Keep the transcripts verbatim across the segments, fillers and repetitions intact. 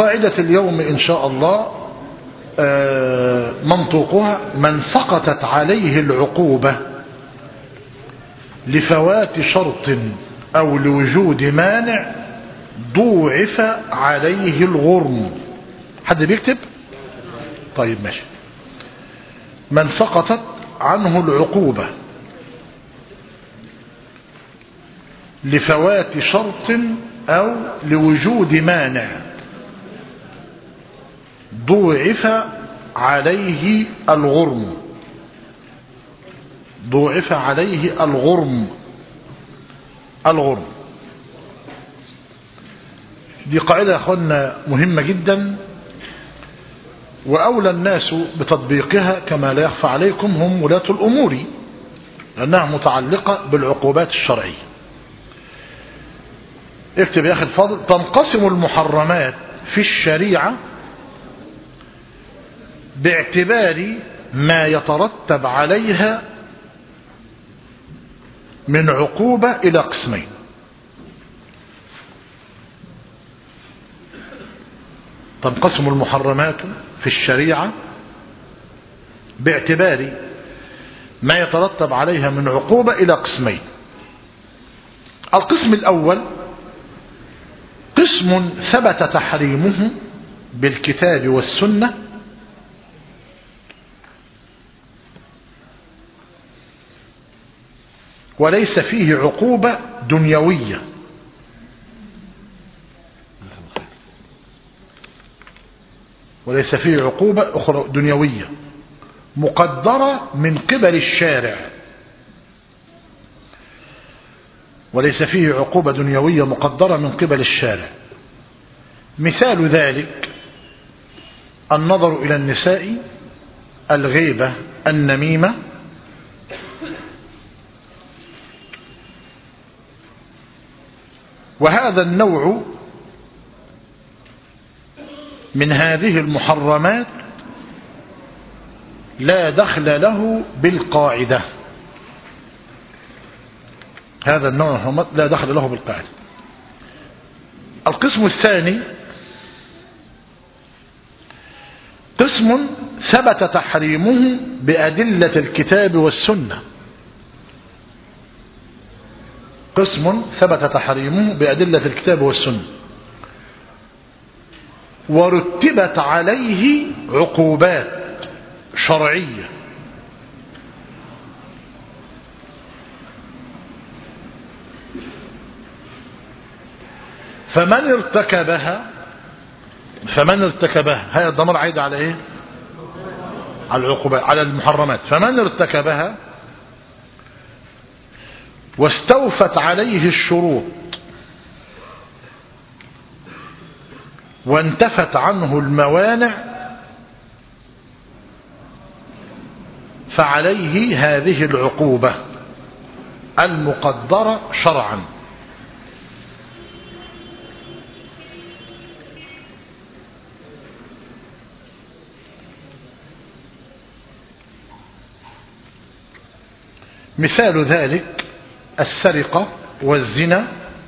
قاعدة اليوم إن شاء الله منطوقها: من سقطت عليه العقوبة لفوات شرط أو لوجود مانع ضوعف عليه الغرم. حد بيكتب؟ طيب ماشي. من سقطت عنه العقوبة لفوات شرط أو لوجود مانع ضوعف عليه الغرم. ضوعف عليه الغرم. الغرم دي قاعدة يا أخوانا مهمة جدا، وأولى الناس بتطبيقها كما لا يخفى عليكم هم ولاة الأمور، لأنها متعلقة بالعقوبات الشرعية. اكتب يا أخي الفاضل: تنقسم المحرمات في الشريعة باعتبار ما يترتب عليها من عقوبة إلى قسمين. تنقسم المحرمات في الشريعة باعتبار ما يترتب عليها من عقوبة إلى قسمين. القسم الأول قسم ثبت تحريمه بالكتاب والسنة وليس فيه عقوبة دنيوية وليس فيه عقوبة أخرى دنيوية مقدرة من قبل الشارع. وليس فيه عقوبة دنيوية مقدرة من قبل الشارع. مثال ذلك النظر إلى النساء، الغيبة، النميمة، وهذا النوع من هذه المحرمات لا دخل له بالقاعدة. هذا النوع لا دخل له بالقاعدة. القسم الثاني قسم ثبت تحريمه بأدلة الكتاب والسنة. قسم ثبت تحريمه بأدلة الكتاب والسنة ورتبت عليه عقوبات شرعية. فمن ارتكبها فمن ارتكبها هذا الضمير عايد على ايه؟ على العقوبات، على المحرمات. فمن ارتكبها واستوفت عليه الشروط وانتفت عنه الموانع فعليه هذه العقوبة المقدرة شرعا. مثال ذلك السرقة والزنا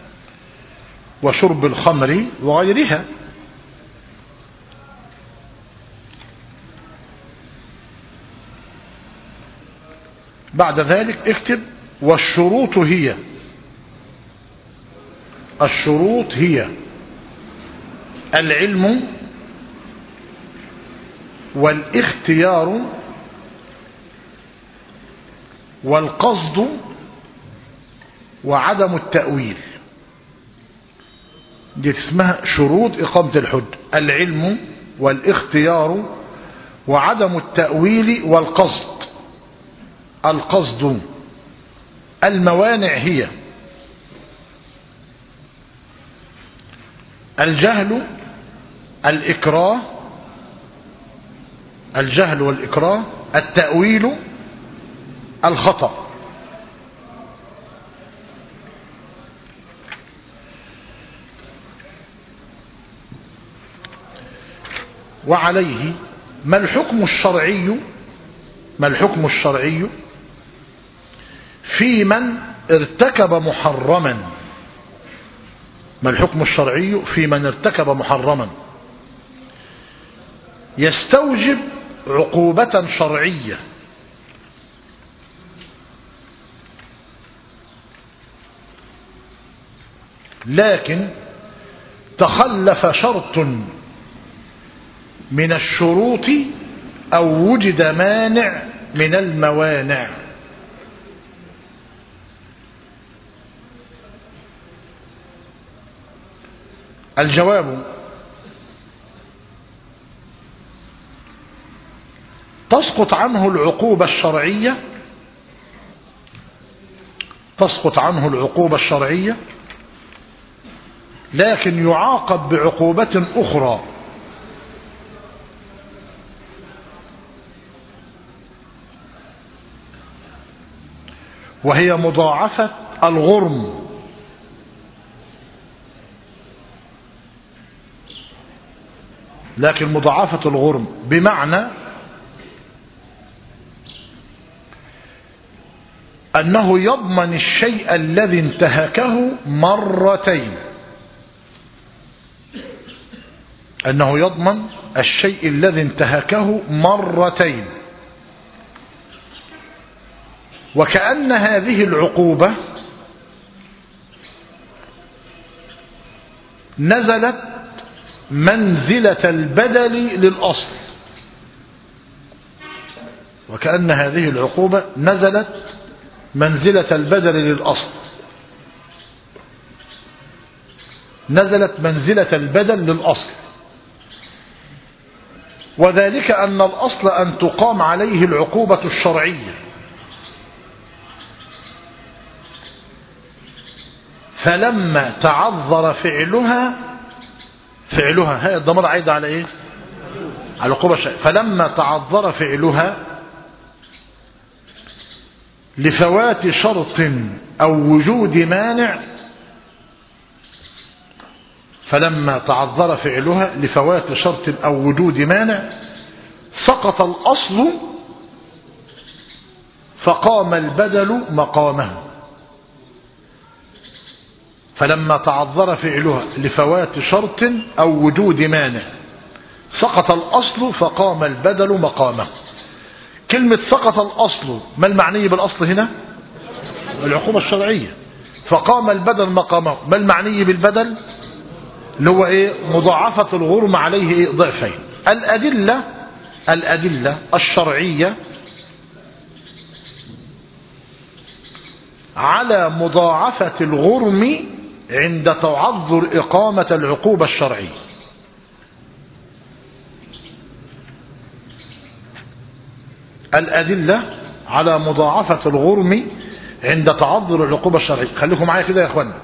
وشرب الخمر وغيرها. بعد ذلك اكتب: والشروط هي الشروط هي العلم والاختيار والقصد وعدم التأويل. دي اسمها شروط إقامة الحج: العلم والاختيار وعدم التأويل والقصد. القصد. الموانع هي الجهل، الإكراه، الجهل والإكراه، التأويل، الخطأ. وعليه ما الحكم الشرعي ما الحكم الشرعي في من ارتكب محرما ما الحكم الشرعي في من ارتكب محرما يستوجب عقوبة شرعية، لكن تخلف شرط من الشروط أو وجد مانع من الموانع. الجواب: تسقط عنه العقوبة الشرعية تسقط عنه العقوبة الشرعية لكن يعاقب بعقوبة أخرى، وهي مضاعفة الغرم. لكن مضاعفة الغرم بمعنى أنه يضمن الشيء الذي انتهكه مرتين أنه يضمن الشيء الذي انتهكه مرتين وكأن هذه العقوبة نزلت منزلة البدل للأصل وكأن هذه العقوبة نزلت منزلة البدل للأصل نزلت منزلة البدل للأصل وذلك أن الأصل أن تقام عليه العقوبة الشرعية، فلما تعذر فعلها فعلها هي الضمير عايد على ايه؟ على العقوبة الشرعية. فلما تعذر فعلها لفوات شرط أو وجود مانع فلما تعذر فعلها لفوات شرط أو وجود مانع سقط الأصل فقام البدل مقامه. فلما تعذر فعلها لفوات شرط أو وجود مانع سقط الأصل فقام البدل مقامه. كلمة سقط الأصل، ما المعني بالأصل هنا؟ العقوبة الشرعية. فقام البدل مقامه، ما المعني بالبدل؟ اللي هو ايه؟ مضاعفة الغرم عليه ايه؟ ضعفين. الأدلة الأدلة الشرعية على مضاعفة الغرم عند تعذر إقامة العقوبة الشرعية. الأدلة على مضاعفة الغرم عند تعذر العقوبة الشرعية. خليكم معايا كده يا اخوانا.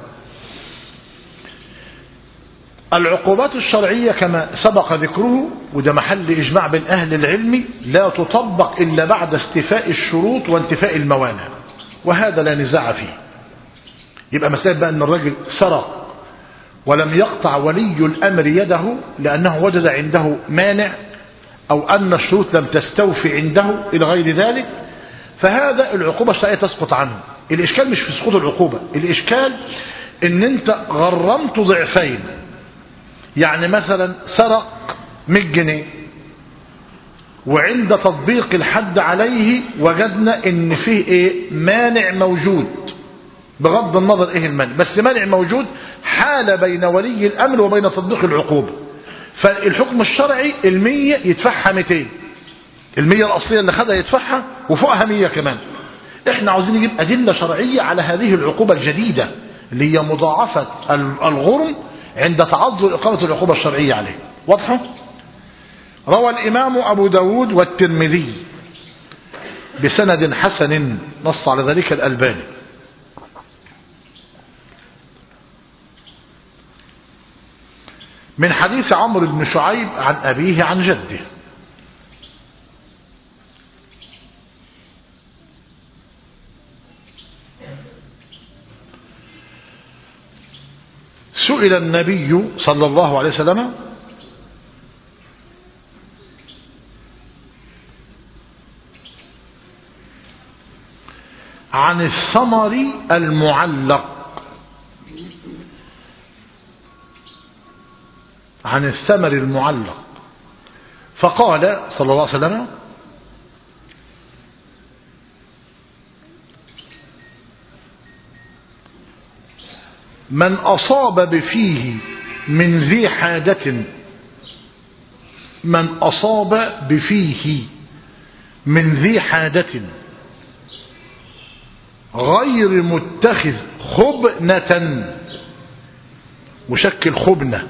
العقوبات الشرعية كما سبق ذكره وده محل إجماع بين أهل العلم لا تطبق إلا بعد استيفاء الشروط وانتفاء الموانع، وهذا لا نزاع فيه. يبقى مسألة بقى أن الرجل سرق ولم يقطع ولي الأمر يده لأنه وجد عنده مانع أو أن الشروط لم تستوفي عنده إلى غير ذلك، فهذا العقوبة الشرعية تسقط عنه. الإشكال مش في سقوط العقوبة، الإشكال أن أنت غرمت ضعفين. يعني مثلا سرق مئة جنيه وعند تطبيق الحد عليه وجدنا ان فيه ايه؟ مانع موجود، بغض النظر ايه المانع، بس مانع موجود حال بين ولي الامر وبين تطبيق العقوبة. فالحكم الشرعي المية يدفعها مئتين، المية الاصلية اللي خدها يدفعها وفوقها مية كمان. احنا عاوزين نجيب ادلة شرعية على هذه العقوبة الجديدة اللي هي مضاعفة الغرم عند تعذر إقامة العقوبة الشرعية عليه. واضحة؟ روى الإمام أبو داود والترمذي بسند حسن نص على ذلك الألباني من حديث عمرو بن شعيب عن أبيه عن جده سئل النبي صلى الله عليه وسلم عن الثمر المعلق عن الثمر المعلق فقال صلى الله عليه وسلم من أصاب بفيه من ذي حاجة من أصاب بفيه من ذي حاجة غير متخذ خبنة مشكل خبنة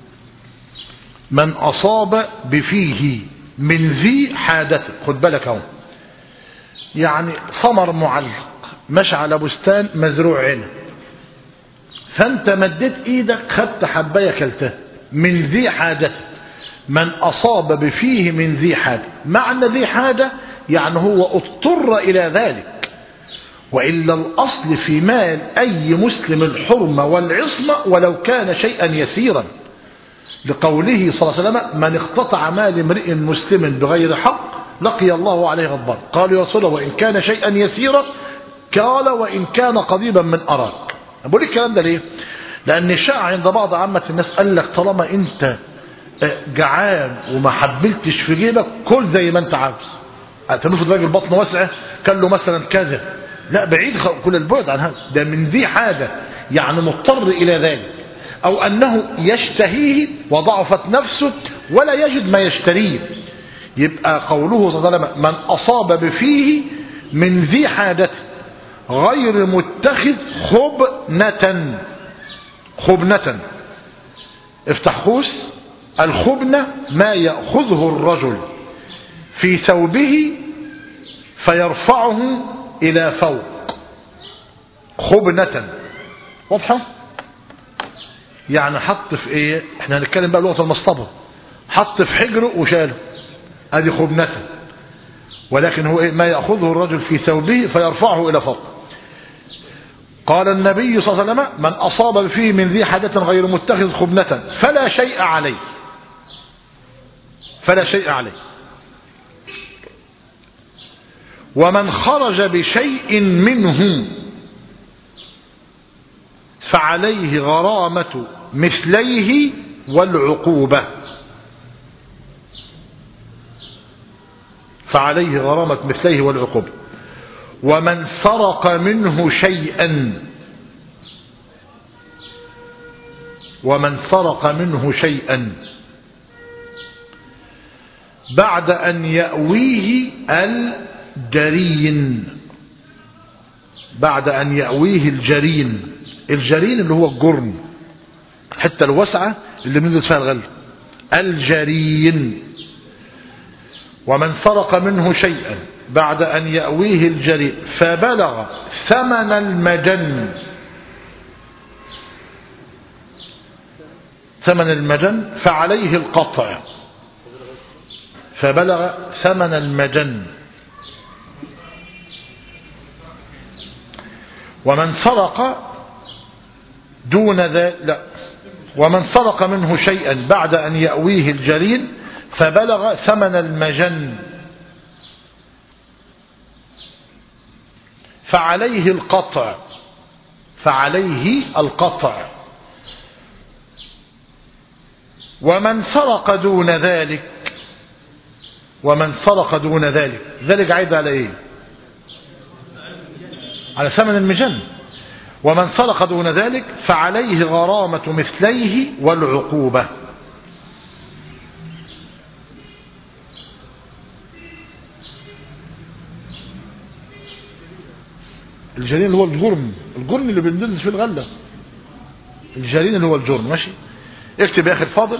من أصاب بفيه من ذي حاجة خد بالك اهو يعني ثمر معلق مش على بستان مزروع هنا فانت مديت ايدك خدت حبايه كلتها من ذي حاجة من أصاب بفيه من ذي حاجة معنى ذي حاجة يعني هو اضطر إلى ذلك وإلا الأصل في مال أي مسلم الحرمة والعصمة ولو كان شيئا يسيرا لقوله صلى الله عليه وسلم من اقتطع مال امرئ مسلم بغير حق لقي الله عليه غضبان قالوا يا رسول الله وإن كان شيئا يسيرا قال وإن كان قريبا من أراك بقول الكلام ده ليه لأن الشائع عند بعض عامة الناس قال لك طالما أنت جعان وما حبلتش في جيبك كل زي ما أنت عاوز تنفذ راجل بطن واسعة كان له مثلا كذا لا بعيد كل البعد عن هذا ده من ذي حاجة يعني مضطر إلى ذلك أو أنه يشتهيه وضعفت نفسه ولا يجد ما يشتريه يبقى قوله صلى الله عليه وسلم من أصاب بفيه من ذي حاجة غير متخذ خبنة خبنة افتح قوس الخبنة ما يأخذه الرجل في ثوبه فيرفعه إلى فوق خبنة واضحة يعني حط في ايه احنا هنتكلم بقى لغة المصطبة حط في حجره وشاله هذه خبنة ولكن هو إيه؟ ما يأخذه الرجل في ثوبه فيرفعه إلى فوق قال النبي صلى الله عليه وسلم من أصاب فيه من ذي حاجة غير متخذ خبنة فلا شيء عليه فلا شيء عليه ومن خرج بشيء منه فعليه غرامة مثليه والعقوبة فعليه غرامة مثليه والعقوبة ومن سرق منه شيئا ومن سرق منه شيئا بعد أن يأويه الجرين بعد أن يأويه الجرين الجرين اللي هو الجرن حتى الوسعة اللي بنزل فيها الغل الجرين ومن سرق منه شيئا بعد أن يأويه الجرين فبلغ ثمن المجن ثمن المجن فعليه القطع فبلغ ثمن المجن ومن سرق دون ذلك لا ومن سرق منه شيئا بعد أن يأويه الجرين فبلغ ثمن المجن فعليه القطع فعليه القطع ومن سرق دون ذلك ومن سرق دون ذلك ذلك عيد على ايه على ثمن المجن ومن سرق دون ذلك فعليه غرامة مثليه والعقوبة الجرين اللي هو الجرم الجرم اللي بندلس في الغلة الجرين اللي هو الجرم ماشي اكتب يا اخي الفاضل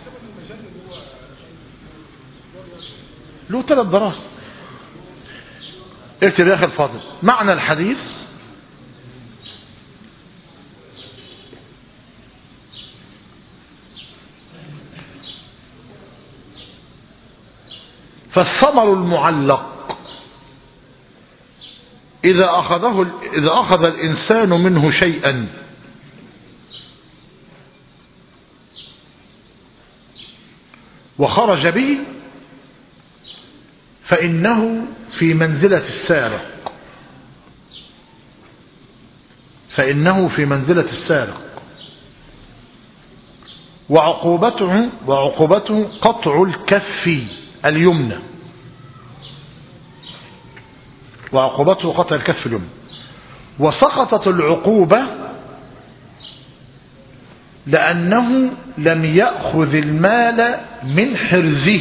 له ثلاث دراهم اكتب يا اخي الفاضل معنى الحديث فالثمر المعلق إذا أخذه إذا أخذ الإنسان منه شيئا وخرج به فإنه في منزلة السارق فإنه في منزلة السارق وعقوبته وعقوبته قطع الكف اليمنى، وعقوبته قطع الكف اليمنى. وسقطت العقوبة لأنه لم يأخذ المال من حرزه،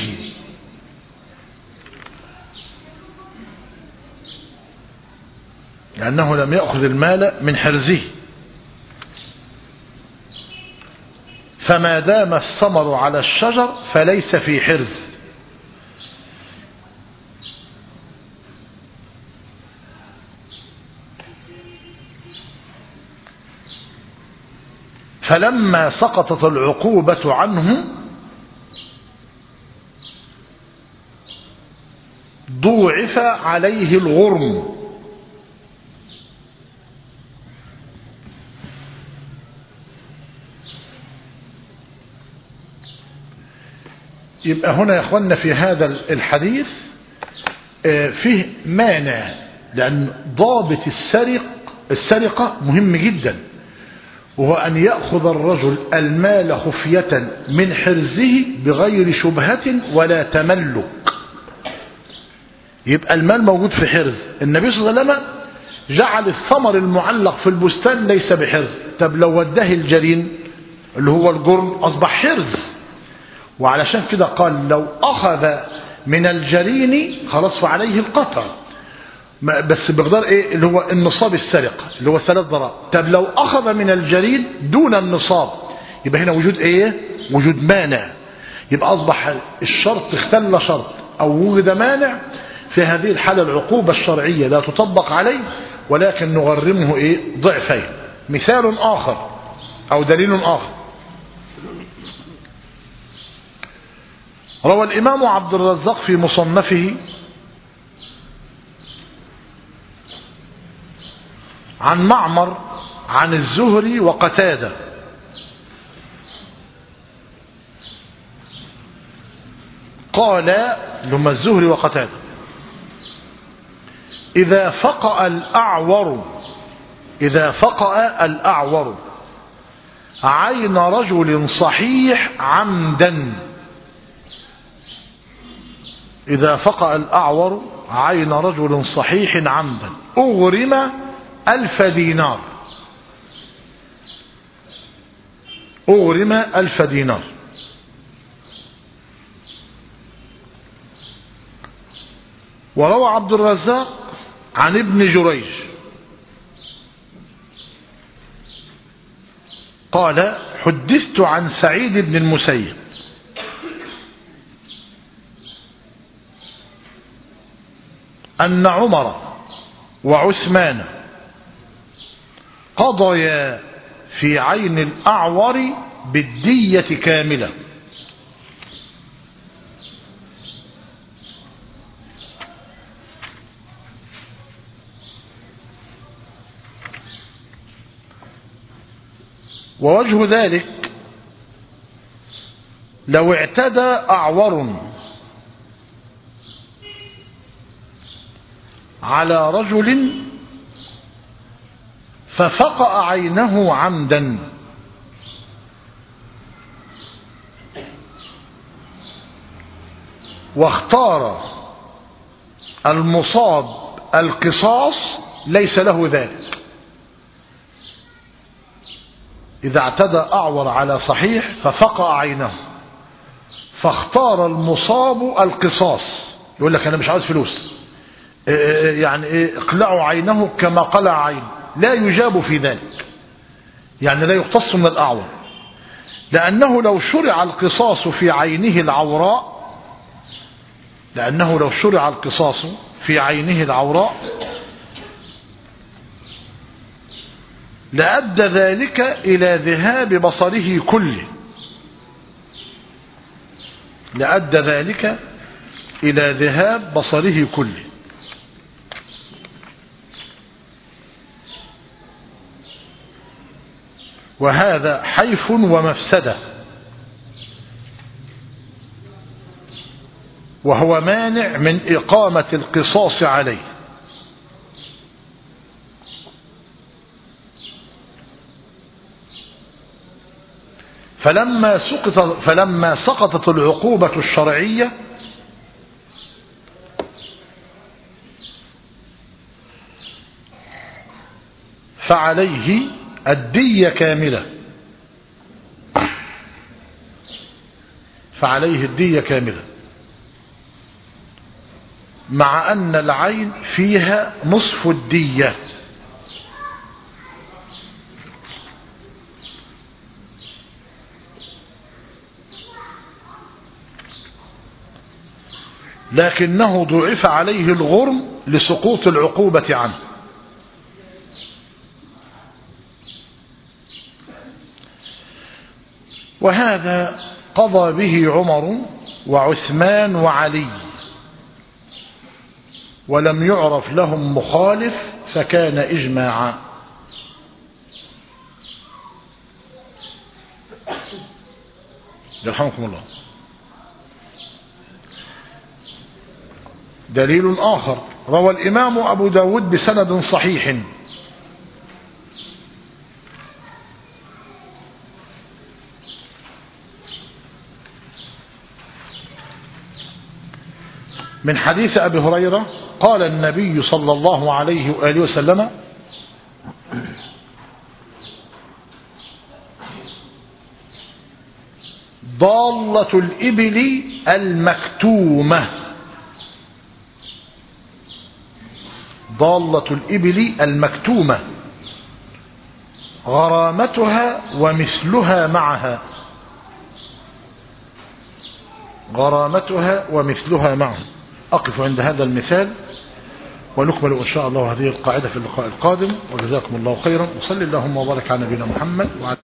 لأنه لم يأخذ المال من حرزه، فما دام الثمر على الشجر فليس في حرز. فلما سقطت العقوبة عنه ضوعف عليه الغرم. يبقى هنا يا اخوانا في هذا الحديث فيه مانع، لأن ضابط السرق السرقة مهم جدا، وهو أن يأخذ الرجل المال خفية من حرزه بغير شبهة ولا تملك. يبقى المال موجود في حرز، النبي صلى الله عليه وسلم جعل الثمر المعلق في البستان ليس بحرز. طب لو وداه الجرين اللي هو الجرن أصبح حرز، وعلشان كده قال لو أخذ من الجرين خلاص فعليه القطع، بس بقدر ايه اللي هو النصاب السرقة اللي هو ثلاث ضرائب. طب لو أخذ من الجرين دون النصاب يبقى هنا وجود ايه؟ وجود مانع. يبقى أصبح الشرط اختل شرط أو وجد مانع، في هذه الحالة العقوبة الشرعية لا تطبق عليه، ولكن نغرمه ايه؟ ضعفين. مثال آخر أو دليل آخر، روى الإمام عبد الرزاق في مصنفه عن معمر عن الزهري وقتادة قال لما الزهري وقتادة: إذا فقأ الأعور إذا فقأ الأعور عين رجل صحيح عمدا إذا فقأ الأعور عين رجل صحيح عمدا أغرم ألف دينار أغرم ألف دينار. وروى عبد الرزاق عن ابن جريج قال: حدثت عن سعيد بن المسيب أن عمر وعثمان قضيا في عين الأعور بالدية كاملة. ووجه ذلك لو اعتدى أعور على رجل ففقأ عينه عمدا واختار المصاب القصاص ليس له ذلك. إذا اعتدى أعور على صحيح ففقأ عينه فاختار المصاب القصاص، يقول لك أنا مش عاوز فلوس، يعني اقلعوا عينه كما قلع عين، لا يجاب في ذلك، يعني لا يقتص من الأعور، لأنه لو شرع القصاص في عينه العوراء لأنه لو شرع القصاص في عينه العوراء لأدى ذلك إلى ذهاب بصره كله لأدى ذلك إلى ذهاب بصره كله. وهذا حيف ومفسدة، وهو مانع من إقامة القصاص عليه. فلما سقط فلما سقطت العقوبة الشرعية فعليه الدية كاملة فعليه الدية كاملة مع أن العين فيها نصف الدية. لكنه ضعف عليه الغرم لسقوط العقوبة عنه. وهذا قضى به عمر وعثمان وعلي، ولم يعرف لهم مخالف فكان إجماعا. يرحمكم الله. دليل آخر روى الإمام أبو داود بسند صحيح من حديث أبي هريرة قال النبي صلى الله عليه وآله وسلم: ضالة الإبل المكتومة ضالة الإبل المكتومة غرامتها ومثلها معها غرامتها ومثلها معها. أقف عند هذا المثال ونكمل إن شاء الله هذه القاعدة في اللقاء القادم، وجزاكم الله خيرا، وصلى اللهم وبارك على نبينا محمد وعلى